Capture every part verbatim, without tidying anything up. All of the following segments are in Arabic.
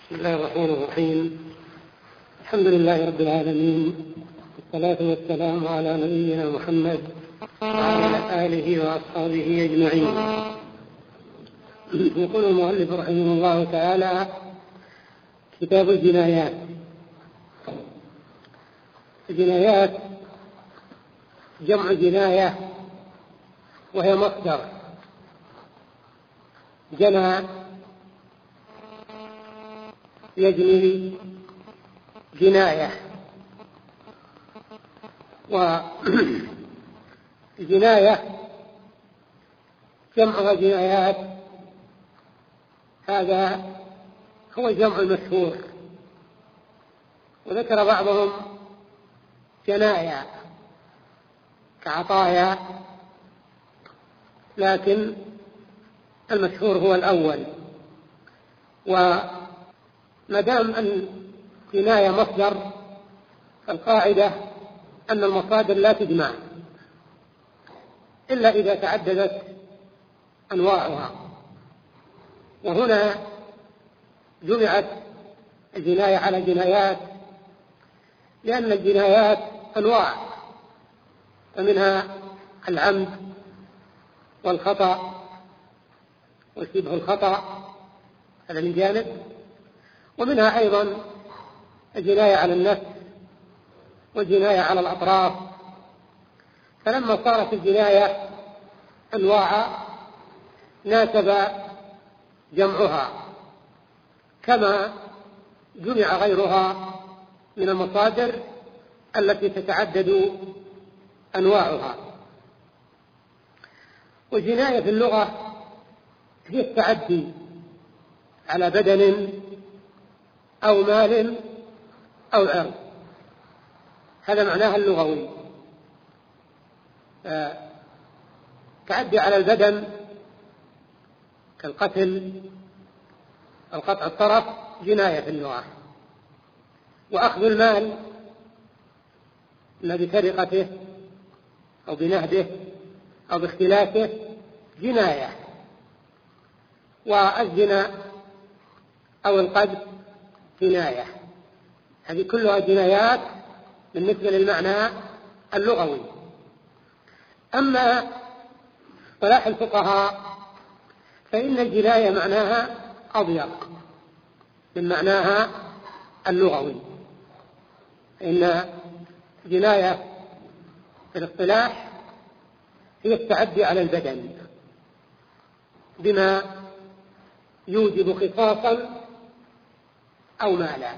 بسم الله الرحمن الرحيم. الحمد لله رب العالمين، والصلاة والسلام على نبينا محمد وعلى آله وأصحابه أجمعين. يقول المؤلف رحمه الله تعالى: كتاب الجنايات. الجنايات جمع جناية، وهي مصدر جنى يجني جناية، والجناية جمعها جنايات، هذا هو الجمع المشهور. وذكر بعضهم جنايا كعطايا، لكن المشهور هو الأول. وما دام أن جناية مصدر، فالقاعدة أن المصادر لا تجمع إلا إذا تعددت أنواعها، وهنا جمعت الجناية على جنايات لأن الجنايات أنواع، فمنها العمد والخطأ وشبه الخطأ، هذا من جانب، ومنها أيضا الجناية على النفس والجناية على الأطراف. فلما صارت الجناية أنواع ناسب جمعها، كما جمع غيرها من المصادر التي تتعدد أنواعها. والجناية في اللغة هي التعدي على بدن أو مال أو عرض، هذا معناها اللغوي. تعدي على البدن كالقتل أو قطع الطرف جناية في اللغة، وأخذ المال إما بسرقته أو بنهبه أو باختلافه جناية. والزنا أو القذف جناية. هذه كلها جنايات بالنسبة للمعنى اللغوي. أما اصطلاح الفقهاء فإن الجناية معناها أضيق من معناها اللغوي، إن جناية في الاصطلاح هي التعدي على البدن بما يوجب قصاصا أو مالا،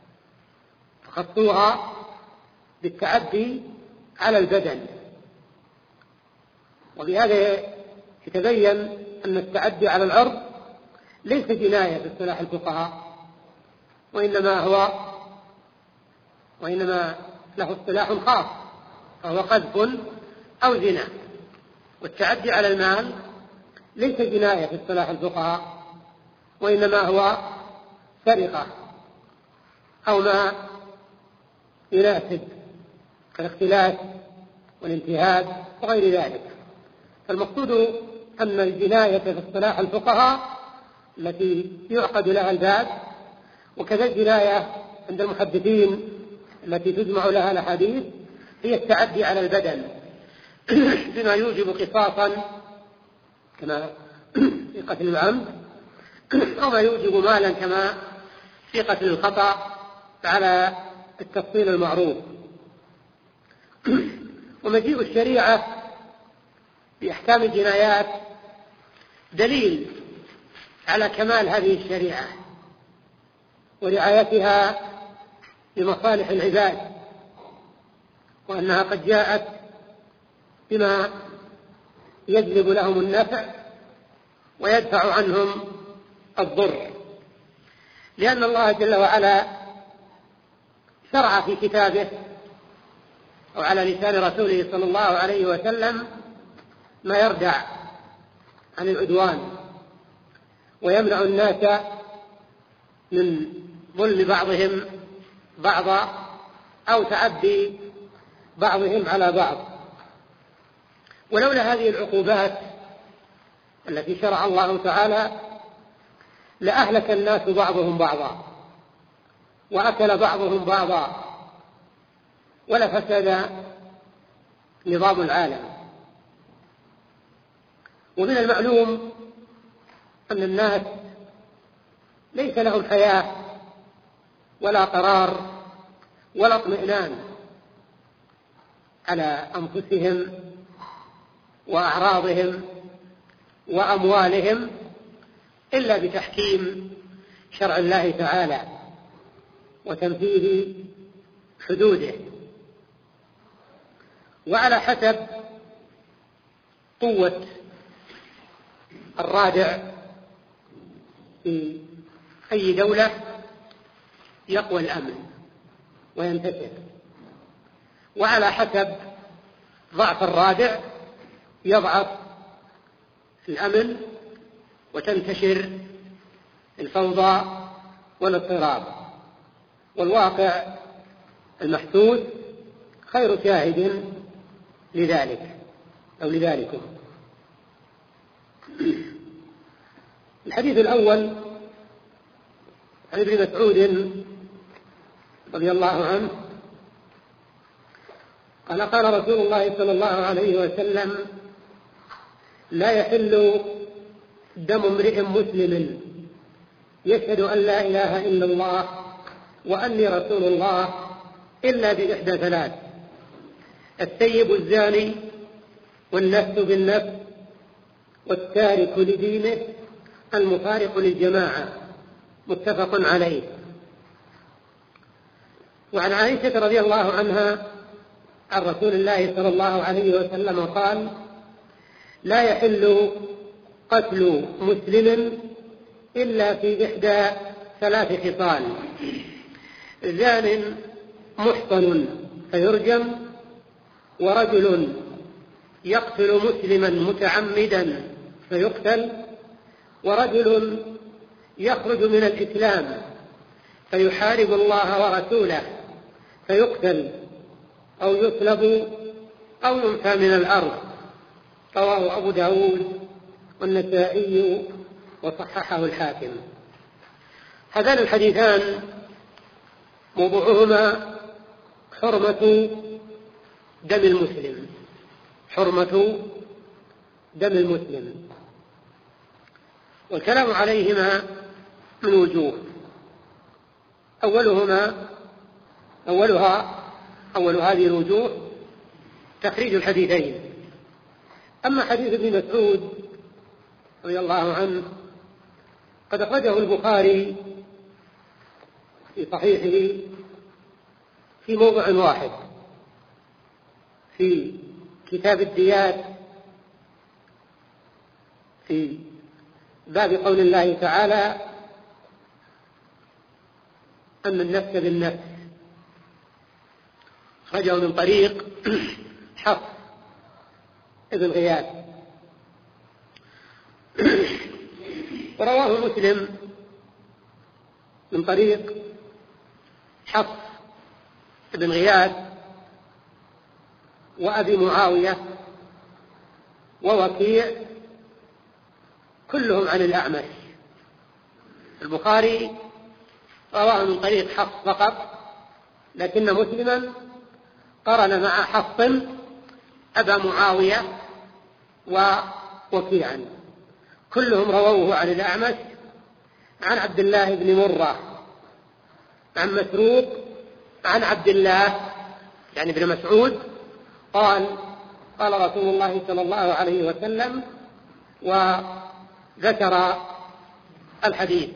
فخصوها بالتعدي على البدن. وبهذا يتبين أن التعدي على العرض ليس جناية في اصطلاح الفقهاء، وإنما هو وإنما له اصطلاح خاص، فهو قذف أو زنا. والتعدي على المال ليس جناية في اصطلاح الفقهاء، وإنما هو سرقة أو ما يناسب كالاختلاس والانتهاك وغير ذلك. فالمقصود أن الجناية في اصطلاح الفقهاء التي يعقد لها الباب، وكذا الجناية عند المحدثين التي تجمع لها الأحاديث، هي التعدي على البدن بما يوجب قصاصا كما في قتل العمد، أو ما يوجب مالا كما في قتل الخطأ على التفصيل المعروف. ومجيء الشريعة بأحكام الجنايات دليل على كمال هذه الشريعة ورعايتها لمصالح العباد، وأنها قد جاءت بما يجلب لهم النفع ويدفع عنهم الضر، لأن الله جل وعلا شرع في كتابه أو على لسان رسوله صلى الله عليه وسلم ما يردع عن العدوان ويمنع الناس من ظلم بعضهم بعضا أو تعدي بعضهم على بعض. ولولا هذه العقوبات التي شرع الله تعالى لأهلك الناس بعضهم بعضا، وأكل بعضهم بعضا ولفسد نظام العالم. ومن المعلوم أن الناس ليس لهم حياة ولا قرار ولا اطمئنان على أنفسهم وأعراضهم وأموالهم إلا بتحكيم شرع الله تعالى وتنفيذ حدوده. وعلى حسب قوة الرادع في أي دولة يقوى الأمن وينتشر، وعلى حسب ضعف الرادع يضعف الأمن وتنتشر الفوضى والاضطراب. والواقع المحسوس خير شاهد لذلك أو لذلكم. الحديث الأول عن ابن مسعود رضي الله عنه قال قال رسول الله صلى الله عليه وسلم: لا يحل دم امرئ مسلم يشهد أن لا إله إلا الله وأني رسول الله إلا بإحدى ثلاث: الثيب الزاني والنفس بالنفس والتارك لدينه المفارق للجماعة. متفق عليه. وعن عائشة رضي الله عنها عن رسول الله صلى الله عليه وسلم قال: لا يحل قتل مسلم إلا في إحدى ثلاث خصال: زان محصن فيرجم، ورجل يقتل مسلما متعمدا فيقتل، ورجل يخرج من الإسلام فيحارب الله ورسوله فيقتل أو يصلب أو ينفى من الأرض. رواه أبو داود والنسائي وصححه الحاكم. هذان الحديثان موضوعهما حرمة دم المسلم، حرمة دم المسلم. والكلام عليهما من وجوه: أولهما أولها أول هذه الوجوه تخريج الحديثين. أما حديث ابن مسعود رضي الله عنه قد أخرجه البخاري في صحيحه في موضع واحد في كتاب الديات في باب قول الله تعالى: أن النفس بالنفس. أخرجه من طريق حفص ابن غياث. ورواه مسلم من طريق حفص ابن غياث وأبي معاوية ووكيع كلهم عن الأعمش. البخاري رواه من طريق حفص فقط، لكن مسلما قرن مع حفص أبا معاوية ووكيعا، كلهم رووه عن الأعمش عن عبد الله بن مرة عن مسروق عن عبد الله يعني ابن مسعود قال: قال رسول الله صلى الله عليه وسلم، وذكر الحديث.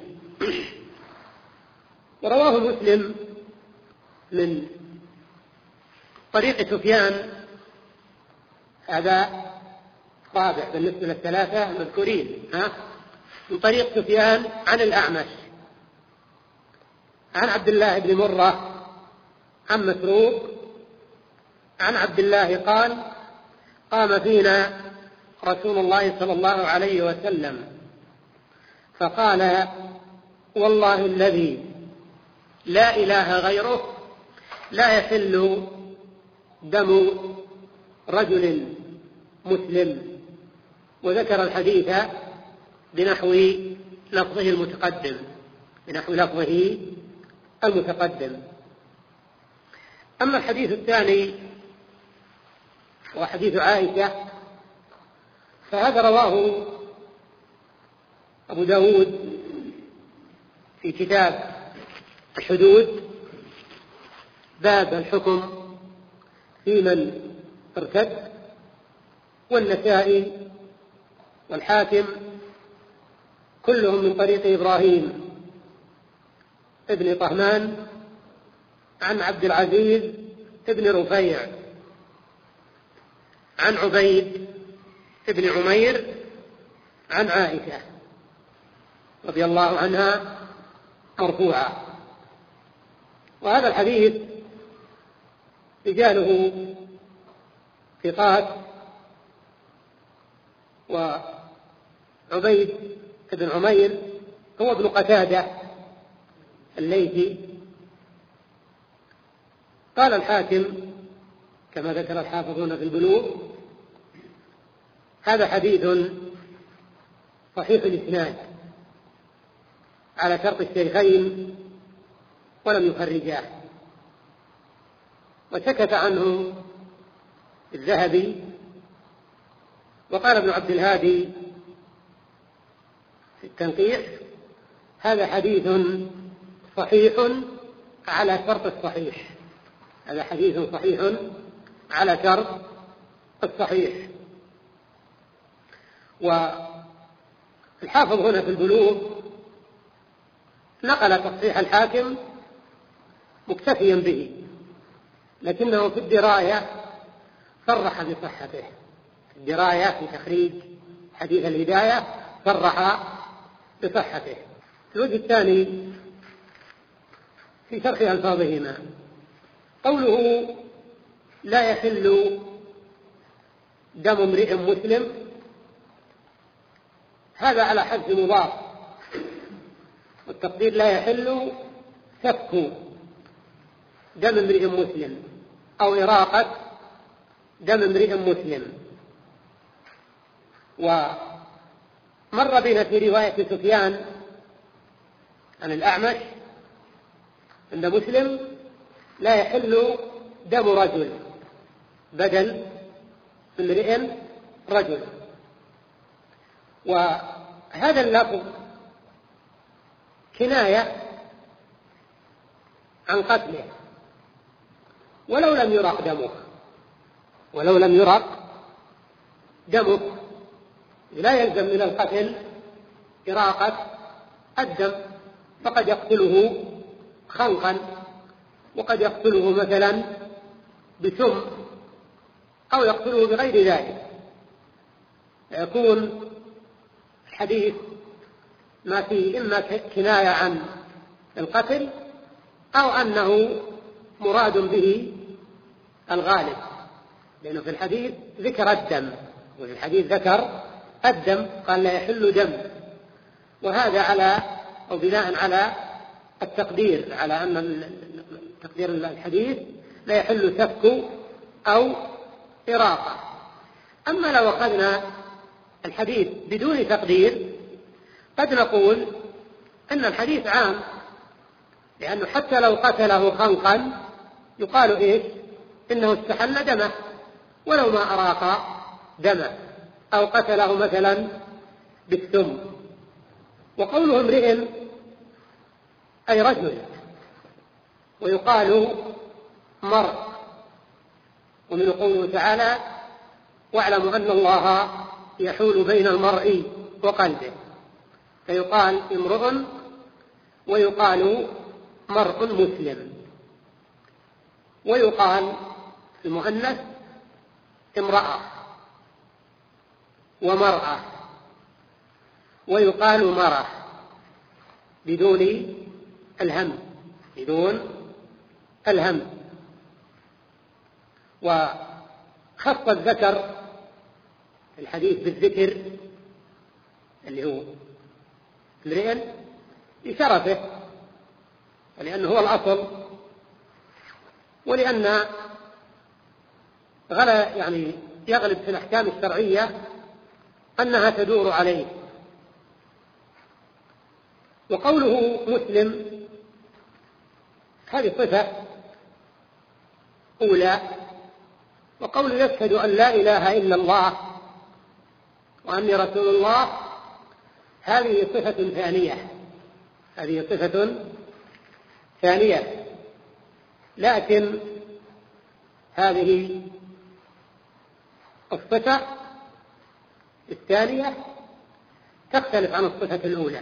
ورواه مسلم من طريق سفيان، هذا رابع بالنسبة للثلاثة المذكورين، ها؟ من طريق سفيان عن الأعمش عن عبد الله بن مرة عن مسروق عن عبد الله قال: قام فينا رسول الله صلى الله عليه وسلم فقال: والله الذي لا إله غيره لا يحل دم رجل مسلم. وذكر الحديث بنحو لفظه المتقدم بنحو لفظه المتقدم. أما الحديث الثاني وحديث عائشة فهذا رواه أبو داود في كتاب الحدود باب الحكم في من ارتد، والنسائي والحاكم كلهم من طريق إبراهيم ابن طهمان عن عبد العزيز ابن رفيع عن عبيد ابن عمير عن عائشة رضي الله عنها مرفوعا. وهذا الحديث رجاله ثقات، وعبيد بن عمير هو ابن قتادة الليثي. قال الحاكم كما ذكر الحافظون في البلوغ: هذا حديث صحيح الإسناد على شرط الشيخين ولم يخرجاه. وسكت عنه الذهبي. وقال ابن عبد الهادي في التنقيح: هذا حديث صحيح على شرط الصحيح. هذا حديث صحيح على شرط الصحيح. والحافظ هنا في البلوغ نقل تصحيح الحاكم مكتفيا به، لكنه في الدراية صرح بصحته. في الدراية في تخريج حديث الهداية صرح بصحته. الوجه الثاني في شرح ألفاظهما قوله: لا يحل دم امرئ مسلم، هذا على حذف مضاف، والتقدير لا يحل سفك دم امرئ مسلم أو إراقة دم امرئ مسلم. ومر بنا في رواية سفيان عن الأعمش عند مسلم: لا يحل دم رجل، بدل امرئ رجل. وهذا اللفظ كناية عن قتله ولو لم يرق دمه، ولو لم يرق دمه لا يلزم من القتل إراقة الدم، فقد يقتله خنقا، وقد يقتله مثلا بسم، أو يقتله بغير ذلك، يكون الحديث ما فيه إما كناية عن القتل أو أنه مراد به الغالب، لأنه في الحديث ذكر الدم، وفي الحديث ذكر الدم، قال لا يحل دم. وهذا على أو بناء على التقدير، على أن تقدير الحديث لا يحل سفك أو إراقة. أما لو أخذنا الحديث بدون تقدير قد نقول أن الحديث عام، لأنه حتى لو قتله خنقا يقال إيش؟ إنه استحل دمه ولو ما أراق دمه، أو قتله مثلا بالسم. وقوله امرئ أي رجل، ويقال مرء، ومن قوله تعالى: واعلموا أن الله يحول بين المرء وقلبه، فيقال امرؤ ويقال مرء مسلم، ويقال المؤنث امرأة ومرأة، ويقال مرأة بدون الهم، بدون الهم. وخص الذكر في الحديث بالذكر اللي هو امرئ لشرفه، ولأنه هو الأصل، ولأن غلا يعني يغلب في الأحكام الشرعية أنها تدور عليه. وقوله مسلم هذه صفة أولى. وقول يشهد أن لا إله إلا الله وأني رسول الله هذه صفة ثانية، هذه صفة ثانية، لكن هذه الصفة الثانية تختلف عن الصفة الأولى.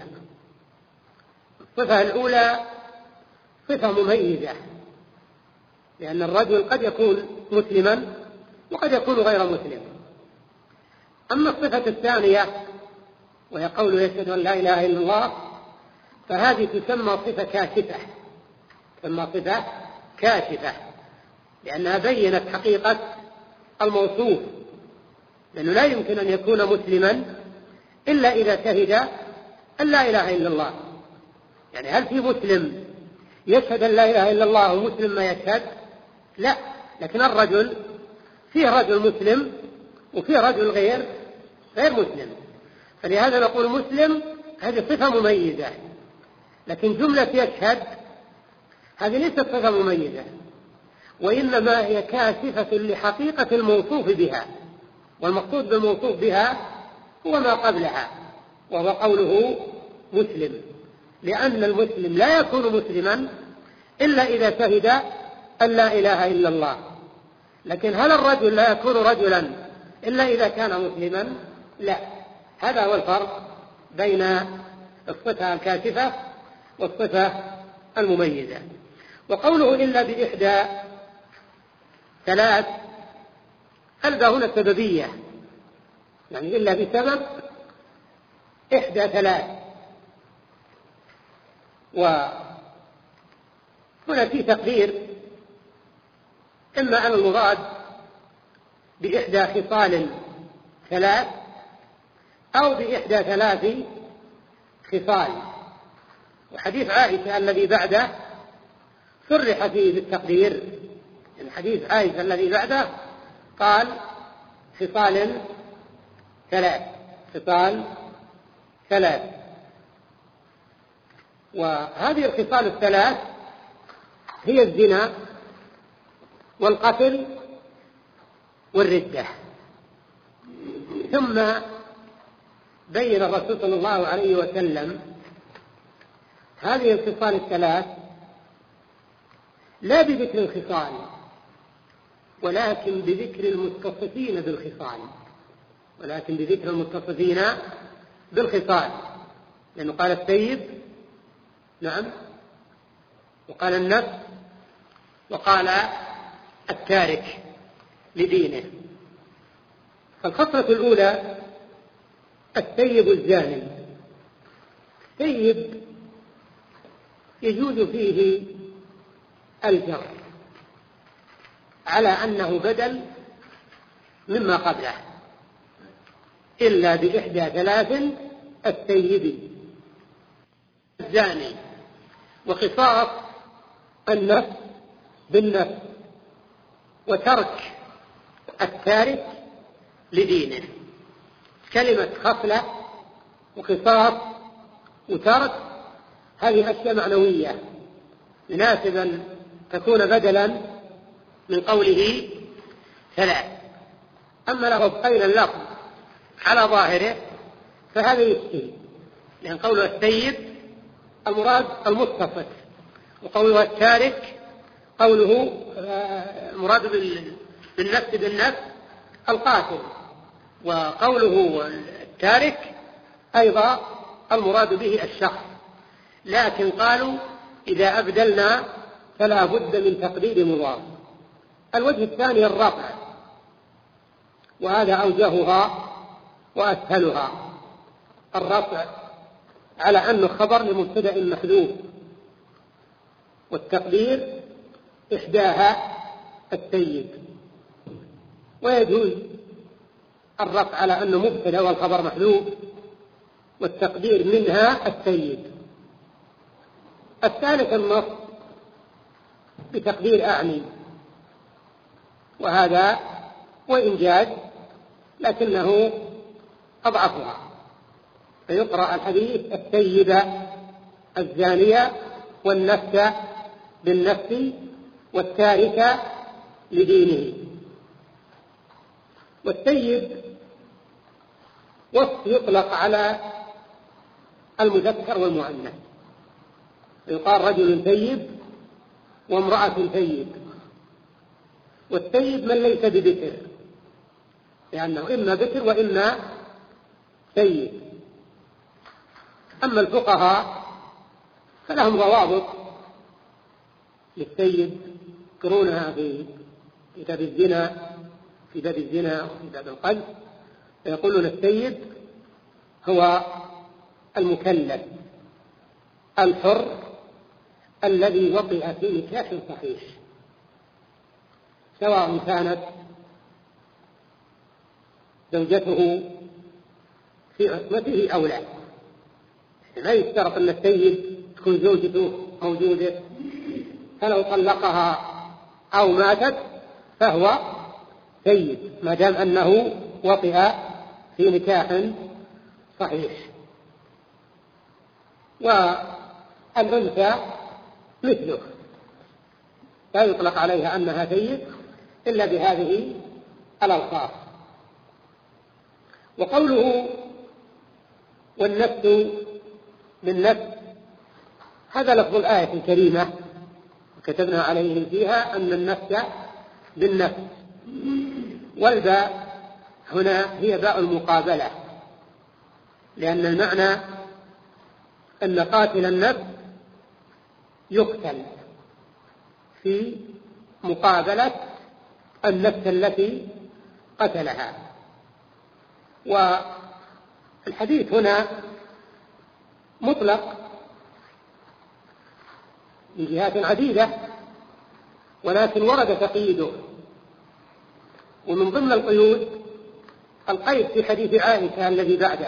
الصفة الأولى صفة مميزة، لأن الرجل قد يكون مسلما وقد يكون غير مسلم. أما الصفة الثانية وهي قول يشهد أن لا إله إلا الله فهذه تسمى صفة كاشفة، تسمى صفة كاشفة لأنها بينت حقيقة الموصوف، لأنه لا يمكن أن يكون مسلما إلا إذا شهد أن لا إله إلا الله. يعني هل في مسلم يشهد أن لا إله إلا الله ومسلم ما يشهد؟ لا، لكن الرجل فيه رجل مسلم وفيه رجل غير غير مسلم، فلهذا نقول مسلم هذه صفة مميزة. لكن جملة يشهد هذه ليست صفة مميزة، وإنما هي كاشفة لحقيقة الموصوف بها، والمقصود بالموصوف بها هو ما قبلها وهو قوله مسلم، لأن المسلم لا يكون مسلما إلا إذا شهد أن لا إله إلا الله. لكن هل الرجل لا يكون رجلا إلا إذا كان مسلما؟ لا. هذا هو الفرق بين الصفة الكاشفة والصفة المميزة. وقوله إلا بإحدى ثلاث ألقى هنا سببية، يعني إلا بسبب إحدى ثلاث. وهنا في تقدير إما أن المراد بإحدى خصال ثلاث أو بإحدى ثلاث خصال. وحديث عائشة الذي بعده صرح فيه بالتقدير، يعني حديث عائشة الذي بعده قال خصال ثلاث، خصال ثلاث. وهذه الخصال الثلاث هي الزنا والقتل والردة. ثم بين الرسول صلى الله عليه وسلم هذه الخصال الثلاث لا بذكر الخصال ولكن بذكر المتصفين بالخصال، ولكن بذكر المتصفين بالخصال، لأنه قال السيد نعم، وقال النفس، وقال التارك لدينه. فالخصلة الأولى السيب الزاني. السيب يجوز فيه الجر على أنه بدل مما قبله، إلا بإحدى ثلاث السيب الزاني، وقصاص النفس بالنفس، وترك التارك لدينه. كلمة خصلة وقصاص وترك هذه أشياء معنوية يناسب أن تكون بدلا من قوله ثلاث. أما لو بقينا اللفظ على ظاهره فهذا يشكل، لأن قوله السيد المراد المتصف، وقوله التارك قوله المراد بالنفس بالنفس القاتل، وقوله التارك أيضا المراد به الشخص. لكن قالوا إذا أبدلنا فلا بد من تقدير مضاف. الوجه الثاني الرفع، وهذا أوجهها وأسهلها. الرفع على أنه خبر لمبتدأ محذوف، والتقدير إحداها السيد. ويجوز الرفع على أنه مبتدأ والخبر محذوف والتقدير منها السيد. الثالث النص بتقدير أعني، وهذا وإنجاز لكنه أضعفها، فيقرأ الحديث السيدة الزانية والنفس بالنفس والتارك لدينه. والسيد وصف يطلق على المذكر والمؤنث، يقال رجل سيد وامرأة سيد. والسيد من ليس ببكر، لأنه إما بكر وإما سيد. أما الفقهاء فلهم ضوابط للسيد يذكرونها في كتاب الزنا، في باب الزنا وفي باب القذف، فيقولون السيد هو المكلف الحر الذي وطئ في نكاح صحيح، سواء كانت زوجته في عصمته أو لا. لا يشترط أن السيد تكون زوجته موجودة، فلو طلقها أو ماتت فهو سيد ما دام أنه وطئ في نكاح صحيح. والأنثى مثله لا يطلق عليها أنها سيد إلا بهذه الألفاظ. وقوله والنفس بالنفس، هذا لفظ الآية الكريمة وكتبنا عليه فيها أن النفس بالنفس، والباء هنا هي باء المقابلة، لأن المعنى أن قاتل النفس يقتل في مقابلة النفس التي قتلها. والحديث هنا مطلق من جهات عديدة، ولكن ورد تقييده، ومن ضمن القيود القيد في حديث عائشة الذي بعده.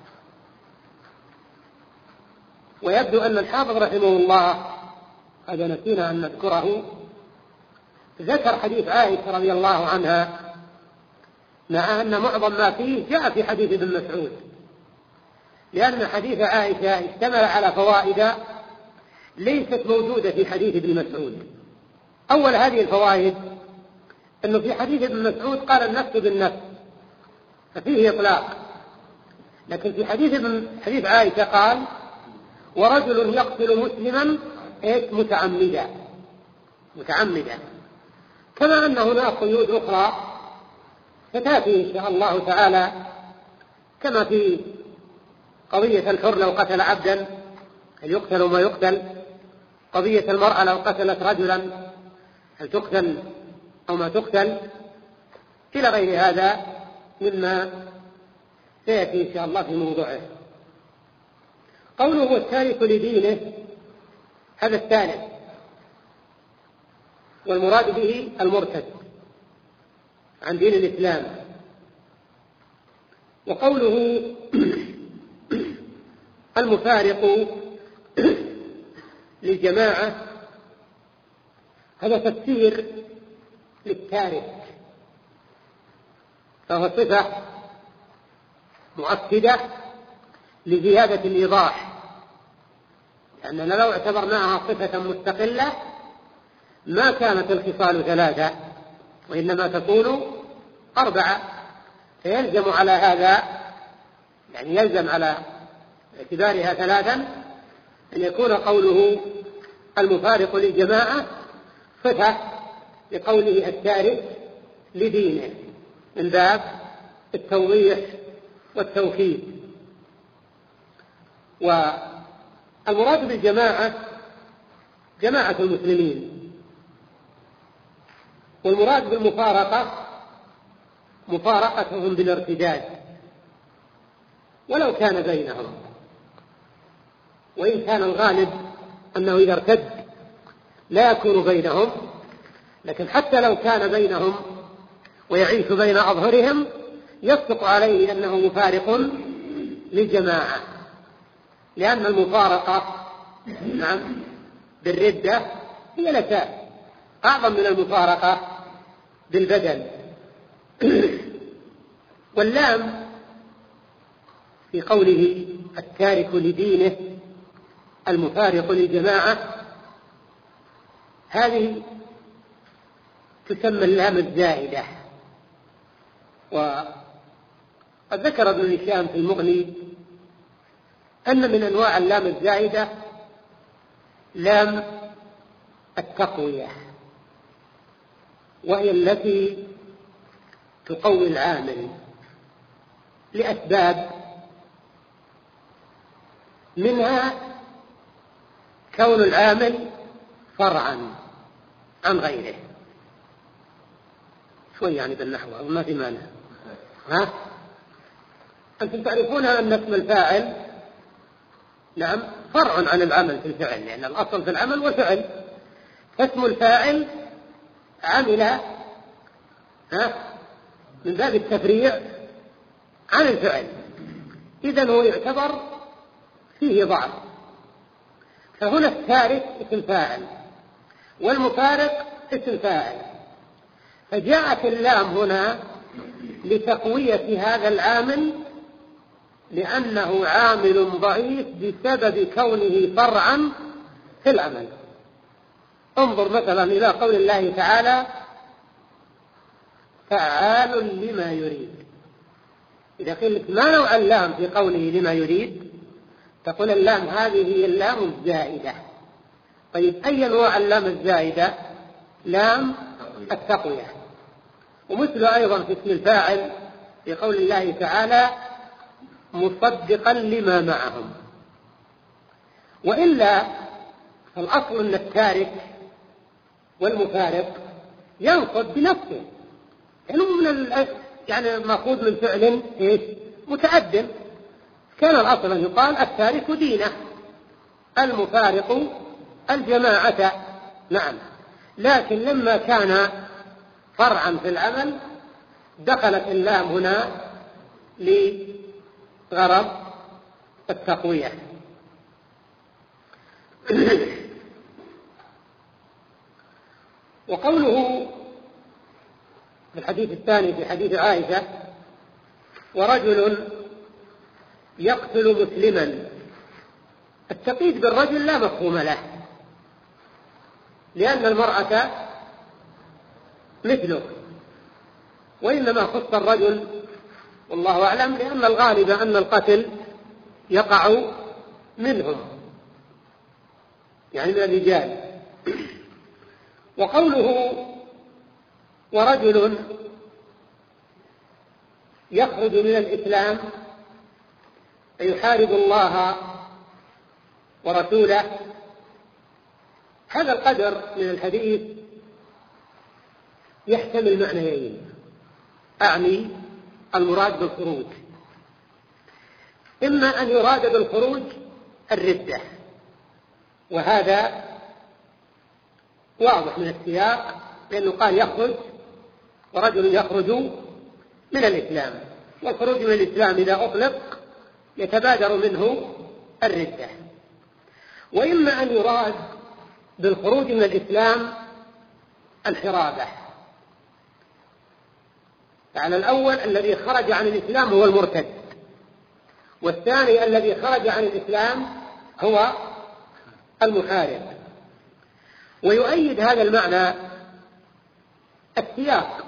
ويبدو أن الحافظ رحمه الله، هذا نسينا أن نذكره، ذكر حديث عائشة رضي الله عنها مع أن معظم ما فيه جاء في حديث ابن مسعود، لأن حديث عائشة اشتمل على فوائد ليست موجودة في حديث ابن مسعود. أول هذه الفوائد أنه في حديث ابن مسعود قال النفس بالنفس ففيه إطلاق، لكن في حديث ابن حديث عائشة قال ورجل يقتل مسلما متعمدا متعمدا كما أن هناك قيود أخرى ستأتي إن شاء الله تعالى، كما في قضية الحر لو قتل عبدا هل يقتل وما يقتل، قضية المرأة لو قتلت رجلا هل تقتل أو ما تقتل، إلى غير هذا مما سيأتي إن شاء الله في موضوعه. قوله والتارك لدينه، هذا الثالث، والمراد به المرتد عن دين الإسلام. وقوله المفارق للجماعة، هذا تفسير للتارك، فهو صفة مؤكدة لزيادة الإيضاح، لأننا لو اعتبرناها صفة مستقلة ما كانت الخصال ثلاثة وإنما تكون أربعة، فيلزم على هذا، يعني يلزم على اعتبارها ثلاثا أن يكون قوله المفارق للجماعة صفة لقوله التارك لدينه من باب التوضيح والتوكيد. والمراد بالجماعة جماعة المسلمين، والمراد بالمفارقة مفارقتهم بالارتداد ولو كان بينهم، وإن كان الغالب أنه إذا ارتد لا يكون بينهم، لكن حتى لو كان بينهم ويعيش بين أظهرهم يصدق عليه أنه مفارق للجماعة، لأن المفارقة نعم بالردة هي الأساس أعظم من المفارقة بالبدن. واللام في قوله التارك لدينه المفارق للجماعة هذه تسمى اللام الزائدة. وقد ذكر ابن هشام في المغني أن من أنواع اللام الزائدة لام التقوية، وهي التي تقوي العامل لأسباب، منها كون العامل فرعا عن غيره. شوي يعني بالنحو ما في مانع. ها؟ أنتم تعرفون أن اسم الفاعل نعم فرع عن العمل في الفعل، لأن الأصل في العمل والفعل، فاسم الفاعل عمل ها من باب التفريع عن الفعل، إذن هو يعتبر فيه ضعف. فهنا التارك اسم فاعل والمفارق اسم فاعل، فجاءت اللام هنا لتقوية هذا العامل لأنه عامل ضعيف بسبب كونه فرعا في العمل. انظر مثلا إلى قول الله تعالى فعال لما يريد. إذا قلت ما نوع اللام في قوله لما يريد تقول اللام هذه هي اللام الزائدة. طيب أي نوع اللام الزائدة؟ لام التقوية. ومثل أيضا في اسم الفاعل في قول الله تعالى مصدقا لما معهم. وإلا فالأصل أن التارك والمفارق ينصب بنفسه، يعني من يعني مأخوذ من فعل إيش متعد. كان الأصل أن يقال التارك دينه، المفارق الجماعة. نعم، لكن لما كان فرعا في العمل دخلت اللام هنا لغرض التقوية. وقوله في الحديث الثاني في حديث عائشة ورجل يقتل مسلما، التقييد بالرجل لا مفهوم له، لأن المرأة مثله، وإنما خص الرجل والله أعلم لأن الغالب أن القتل يقع منهم يعني من الرجال. وقوله ورجل يخرج من الإسلام يحارب الله ورسوله، هذا القدر من الحديث يحتمل معنيين، أعني المراد بالخروج، إما أن يراد بالخروج الردة، وهذا واضح من السياق لأنه قال يخرج ورجل يخرج من الإسلام، والخروج من الإسلام إذا أطلق يتبادر منه الردة. وإما أن يراد بالخروج من الإسلام الحرابة، يعني الأول الذي خرج عن الإسلام هو المرتد، والثاني الذي خرج عن الإسلام هو المحارب. ويؤيد هذا المعنى السياق،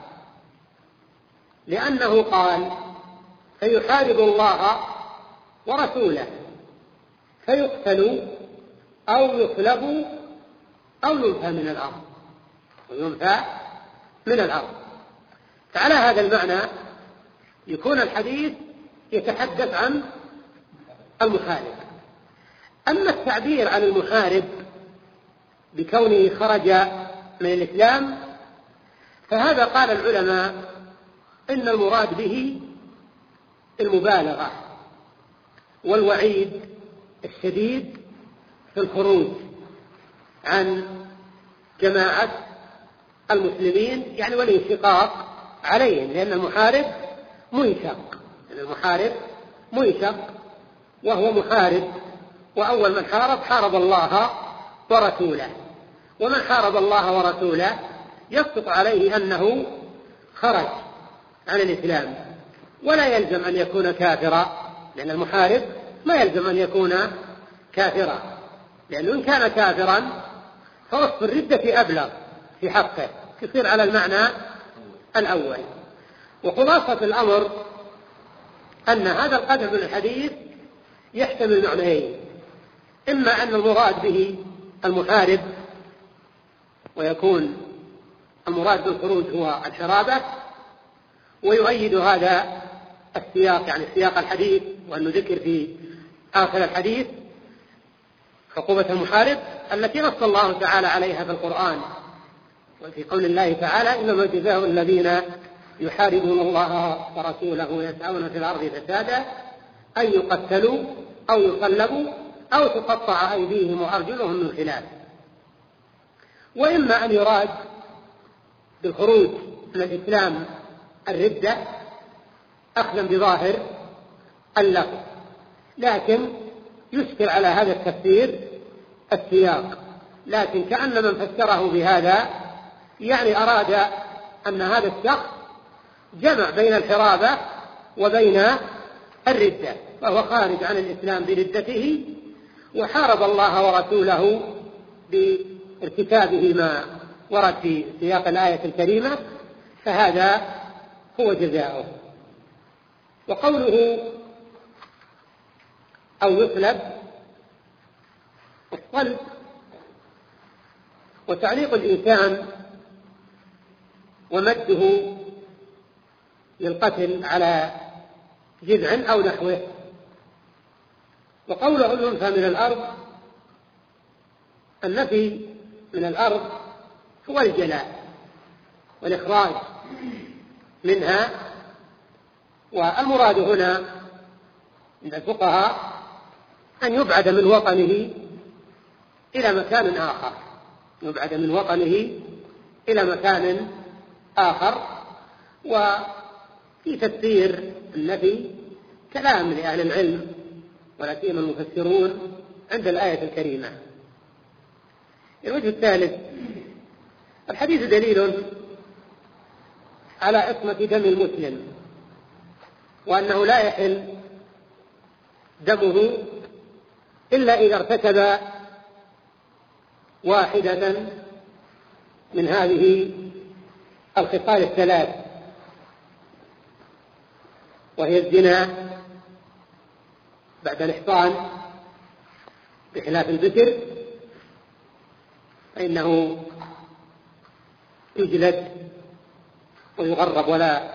لأنه قال فيحارب الله ورسوله فيقتل أو يصلب أو ينفى من الأرض وينفى من الأرض. فعلى هذا المعنى يكون الحديث يتحدث عن المحارب. أما التعبير عن المحارب بكونه خرج من الإسلام فهذا قال العلماء إن المراد به المبالغة والوعيد الشديد في الخروج عن جماعة المسلمين، يعني والانشقاق عليهم، لأن المحارب منشق، لأن المحارب منشق وهو محارب، وأول من حارب حارب الله ورسوله، ومن حارب الله ورسوله يسقط عليه أنه خرج عن الإسلام، ولا يلزم أن يكون كافرا، لأن المحارب ما يلزم أن يكون كافرا، لأنه إن كان كافرا فوصف الردة أبلغ في حقه، يصير على المعنى الأول. وخلاصة الأمر أن هذا القدر من الحديث يحتمل معنيين: إما أن المراد به المحارب، ويكون المراد بالخروج هو الحرابة، ويؤيد هذا السياق، يعني سياق الحديث، وأنه ذكر في آخر الحديث عقوبة المحارب التي نص الله تعالى عليها في القرآن، وفي قول الله تعالى: إنما جزاء الذين يحاربون الله ورسوله ويسعون في الأرض فسادا أن يقتلوا أو يصلبوا أو تقطع أيديهم وأرجلهم من خلاف. وإما أن يراد بالخروج من الإسلام الردة أخذا بظاهر اللفظ، لكن يشكل على هذا التفسير السياق، لكن كأن من فسره بهذا يعني أراد أن هذا الشخص جمع بين الحرابة وبين الردة، فهو خارج عن الإسلام بردته وحارب الله ورسوله بارتكابه ما ورد في سياق الآية الكريمة، فهذا هو جزاؤه. وقوله أو يصلب، الصلب وتعليق الإنسان ومده للقتل على جذع أو نحوه. وقوله ينفى من الأرض، النفي من الأرض هو الجلاء والإخراج منها، والمراد هنا من الفقهاء أن يبعد من وطنه إلى مكان آخر، يبعد من وطنه إلى مكان آخر. وفي تفسير النفي كلام لأهل العلم ولا سيما المفسرون عند الآية الكريمة. الوجه الثالث: الحديث دليل على عصمة دم المسلم، وأنه لا يحل دمه إلا إذا ارتكب واحدة من هذه الخصال الثلاث، وهي الزنا بعد الإحصان بخلاف البكر، فإنه يجلد ويغرب ولا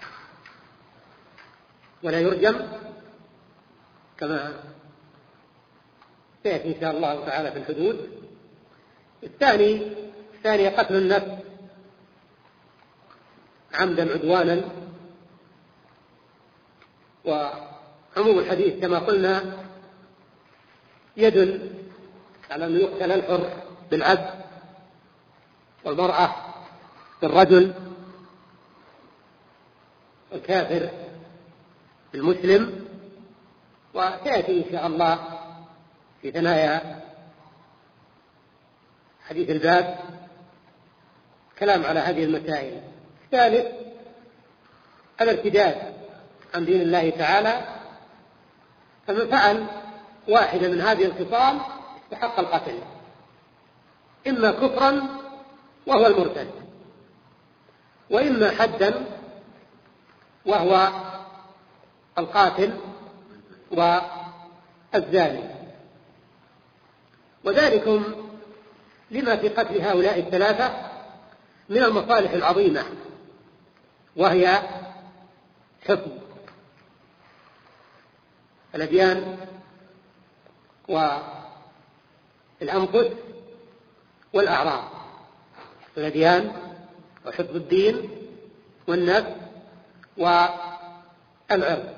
ولا يرجم كما سيأتي إن شاء الله تعالى في الحدود. الثاني الثاني قتل النفس عمدا عدوانا. وعموم الحديث كما قلنا يدل على أن يقتل الحر بالعبد، والمرأة بالرجل، والكافر بالمسلم. وتأتي إن شاء الله في ثنايا حديث الباب كلام على هذه المسائل. الثالث الارتداد عن دين الله تعالى، فمن فعل واحدة من هذه الخصال استحق القتل، إما كفرا وهو المرتد، وإما حدا وهو القاتل والزاني. وذلكم لما في قتل هؤلاء الثلاثة من المصالح العظيمة، وهي حفظ الأديان والأنفس والأعراض، الأديان وحفظ الدين والنفس والعرض.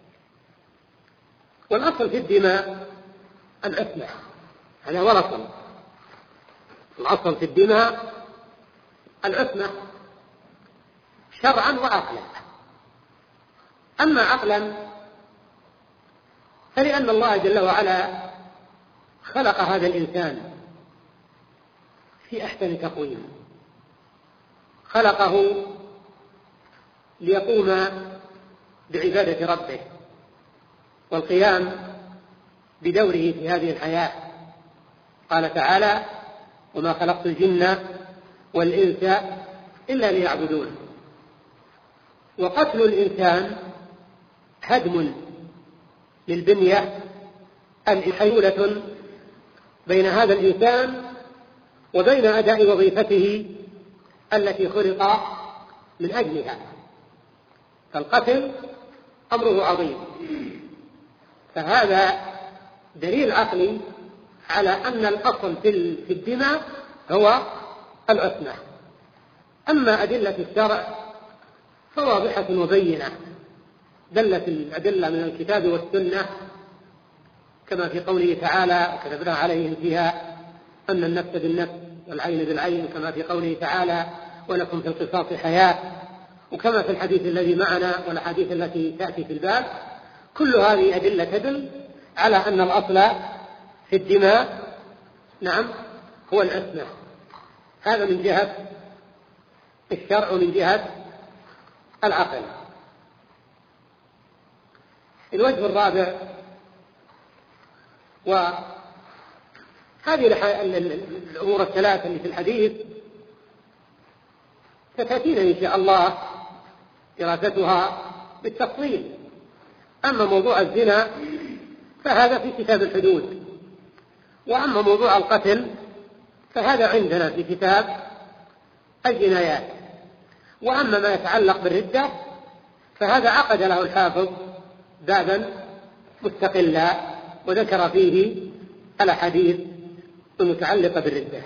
والأصل في الدماء العصمة، هذا هو الأصل. الأصل في الدماء العصمة شرعا وعقلا. أما عقلا فلأن الله جل وعلا خلق هذا الإنسان في أحسن تقويم، خلقه ليقوم بعبادة ربه والقيام بدوره في هذه الحياة. قال تعالى: وما خلقت الجن والإنس إلا ليعبدون. وقتل الإنسان هدم للبنية الحيولة بين هذا الإنسان وبين أداء وظيفته التي خلق من أجلها. فالقتل أمره عظيم، فهذا دليل عقلي على أن الأصل في الدماء هو العصمة. أما أدلة الشرع فواضحة وبينة، دلت الأدلة من الكتاب والسنة كما في قوله تعالى وكتبنا عليهم فيها أن النفس بالنفس والعين بالعين، كما في قوله تعالى ولكم في القصاص حياة، وكما في الحديث الذي معنا والأحاديث التي تأتي في الباب. كل هذه أدلة تدل على أن الأصل في الدماء نعم هو العصمة. هذا من جهة الشرع ومن جهة العقل. الوجه الرابع، وهذه الأمور الثلاثة اللي في الحديث ستأتينا إن شاء الله دراستها بالتفصيل. أما موضوع الزنا فهذا في كتاب الحدود، وأما موضوع القتل فهذا عندنا في كتاب الجنايات. وأما ما يتعلق بالردة فهذا عقد له الحافظ بابا مستقلا وذكر فيه الأحاديث المتعلقة بالردة.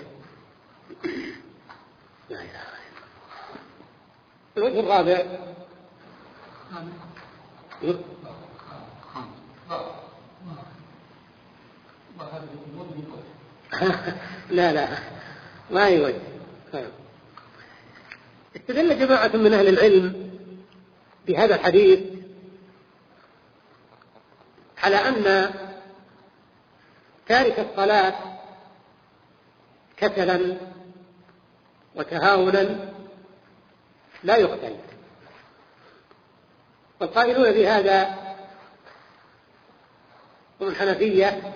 الوجه الرابع لا لا ما يوجه. استدل جماعة من أهل العلم بهذا الحديث على أن تارك الصلاة كسلا وتهاونا لا يقتل. والقائلون بهذا هم الحنفية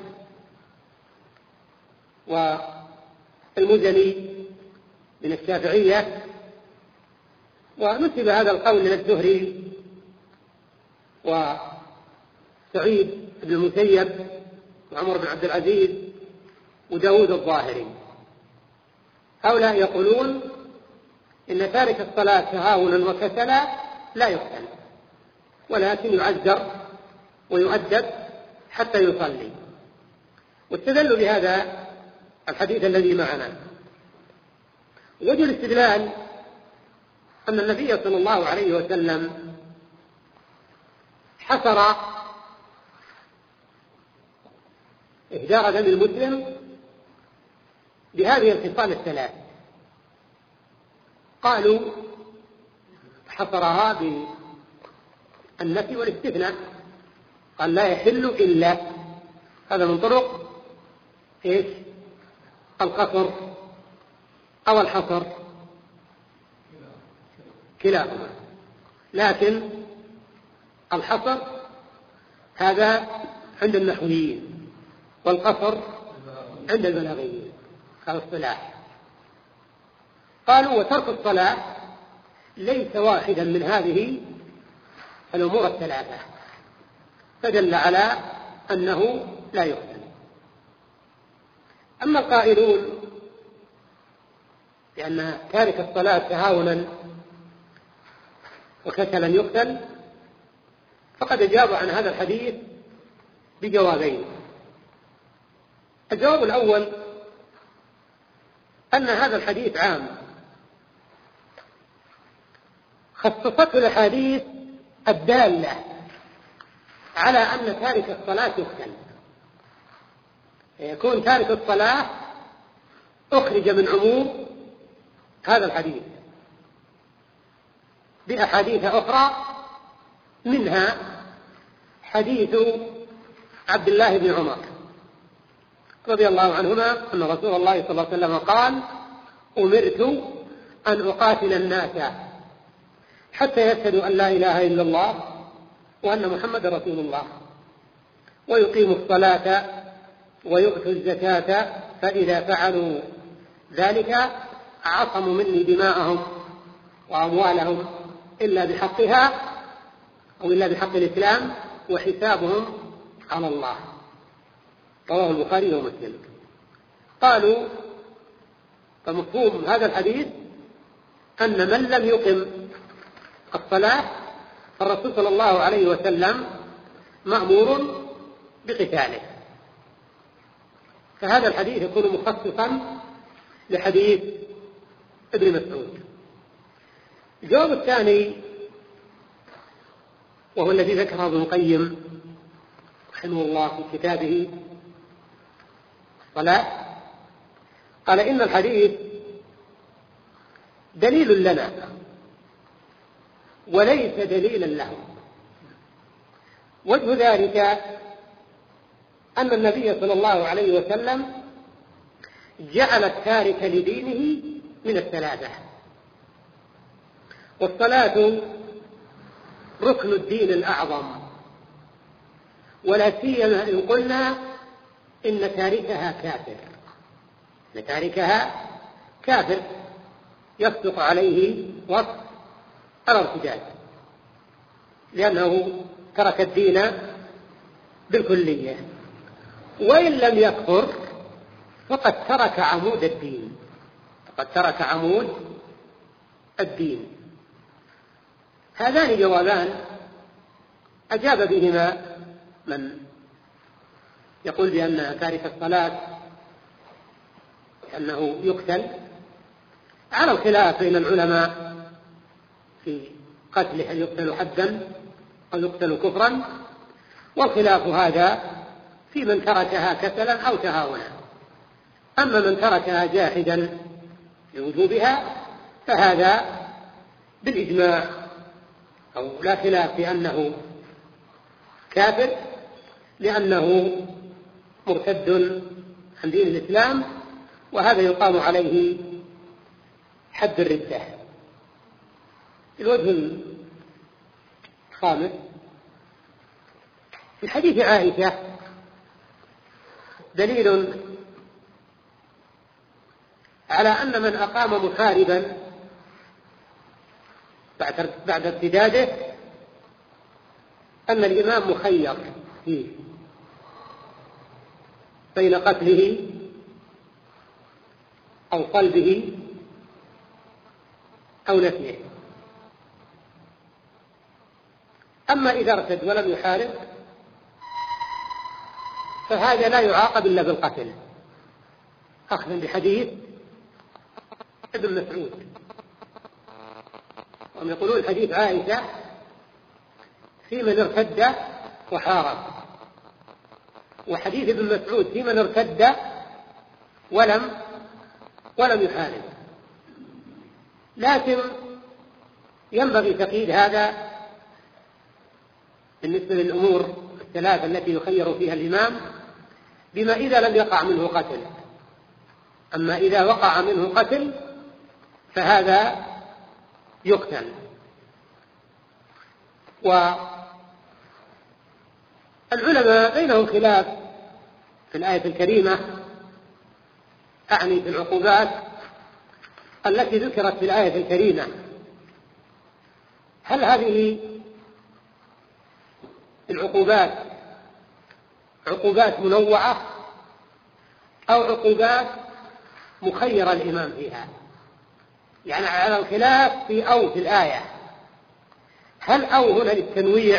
والمزني من الشافعية، ونسب هذا القول إلى الزهري وسعيد بن المسيب وعمر بن عبد العزيز وداود الظاهري. هؤلاء يقولون إن تارك الصلاة تهاونا وكسلا لا يقتل، ولكن يعذر ويؤدب حتى يصلي. واستدلوا بهذا الحديث الذي معنا. وجه الاستدلال أن النبي صلى الله عليه وسلم حصر إهدار دم المسلم بهذه الخصال الثلاث. قالوا حصرها بالنفي والاستثناء، قال لا يحل إلا. هذا من طرق إيش؟ القصر أو الحصر كلاهما، لكن الحصر هذا عند النحويين والقصر عند البلاغيين كالاصطلاح. قالوا وترك الصلاة ليس واحدا من هذه الأمور الثلاثة، فدل على أنه لا يقتل. أما القائلون بأن تارك الصلاة تهاونا وكسلا يقتل فقد أجابوا عن هذا الحديث بجوابين. الجواب الأول أن هذا الحديث عام، خصصته الأحاديث الدالة على أن تارك الصلاة يقتل، يكون تارك الصلاة أخرج من عموم هذا الحديث بأحاديث أخرى، منها حديث عبد الله بن عمر رضي الله عنهما أن رسول الله صلى الله عليه وسلم قال أمرت أن أقاتل الناس حتى يشهدوا أن لا إله إلا الله وأن محمد رسول الله ويقيموا الصلاة ويؤتوا الزكاة فإذا فعلوا ذلك عصموا مني دماءهم وأموالهم إلا بحقها أو إلا بحق الإسلام وحسابهم على الله. رواه البخاري ومسلم. قالوا فمفهوم هذا الحديث أن من لم يقم الصلاة فالرسول صلى الله عليه وسلم مأمور بقتاله، فهذا الحديث يكون مخصصا لحديث ابن مسعود. الجواب الثاني وهو الذي ذكره ابن القيم رحمه الله في كتابه الصلاة، قال إن الحديث دليل لنا وليس دليلا له. وجه ذلك أن النبي صلى الله عليه وسلم جعل التارك لدينه من الثلاثة، والصلاة ركن الدين الأعظم، ولا سيما إن قلنا إن تاركها كافر، إن تاركها كافر يصدق عليه وصف الارتداد، لأنه ترك الدين بالكلية، وإن لم يكفر فقد ترك عمود الدين، فقد ترك عمود الدين. هذان جوابان أجاب بهما من يقول بأن تارك الصلاة أنه يقتل، على الخلاف بين العلماء في قتله، هل يقتل حدا أو يقتل كفرا، والخلاف هذا في من تركها كسلا أو تهاونا. أما من تركها جاحدا لوجوبها فهذا بالإجماع أو لا خلاف في أنه كافر، لأنه مرتد عن دين الإسلام، وهذا يقام عليه حد الردة. الوجه الخامس في حديث عائشة دليل على أن من أقام محاربا بعد ارتداده أن الإمام مخير فيه بين قتله أو صلبه أو نفيه. أما إذا ارتد ولم يحارب فهذا لا يعاقب إلا بالقتل، أخذا بحديث ابن مسعود. وهم يقولون حديث عائشة في من ارتد وحارب، وحديث ابن مسعود في من ارتد ولم ولم يحارب. لكن ينبغي تقييد هذا بالنسبة للأمور الثلاثة التي يخير فيها الإمام بما إذا لم يقع منه قتل. أما إذا وقع منه قتل فهذا يقتل. والعلماء بينهم خلاف في الآية الكريمة، أعني في العقوبات التي ذكرت في الآية الكريمة، هل هذه العقوبات عقوبات منوعة أو عقوبات مخير الإمام فيها؟ يعني على الخلاف في أو في الآية، هل أو هنا للتنويع؟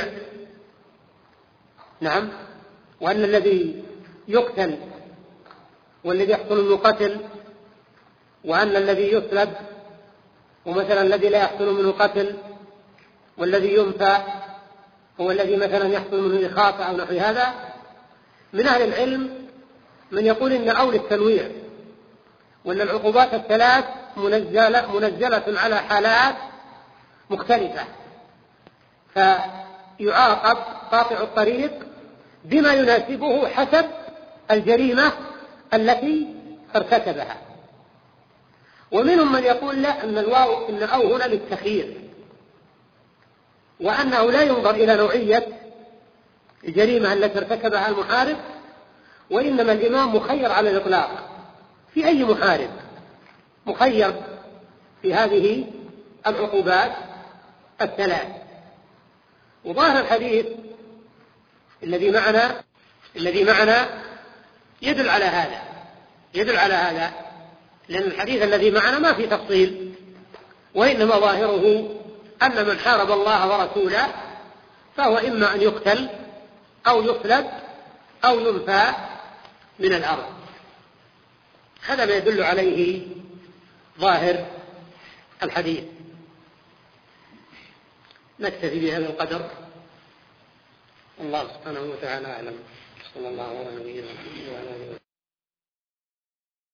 نعم، وأن الذي يقتل والذي يحصل منه قتل، وأن الذي يسلب ومثلا الذي لا يحصل منه قتل والذي ينفى هو الذي مثلا يحصل منه إخافة أو نحو هذا. من أهل العلم من يقول إن أول التنويع، وأن العقوبات الثلاث منزلة, منزلة على حالات مختلفة، فيعاقب قاطع الطريق بما يناسبه حسب الجريمة التي ارتكبها. ومنهم من يقول لا، أن الواو إن أو هنا للتخيير، وأنه لا ينظر إلى نوعية الجريمة التي ارتكبها المحارب، وإنما الإمام مخير على الإطلاق في أي محارب، مخير في هذه العقوبات الثلاث. وظاهر الحديث الذي معنا الذي معنا يدل على هذا يدل على هذا لأن الحديث الذي معنا ما في تفصيل، وإنما ظاهره أن من حارب الله ورسوله فهو إما أن يقتل أو يصلب أو ينفى من الأرض. هذا ما يدل عليه ظاهر الحديث. نكتفي بهذا القدر، الله سبحانه وتعالى أعلم. صلى الله عليه وسلم.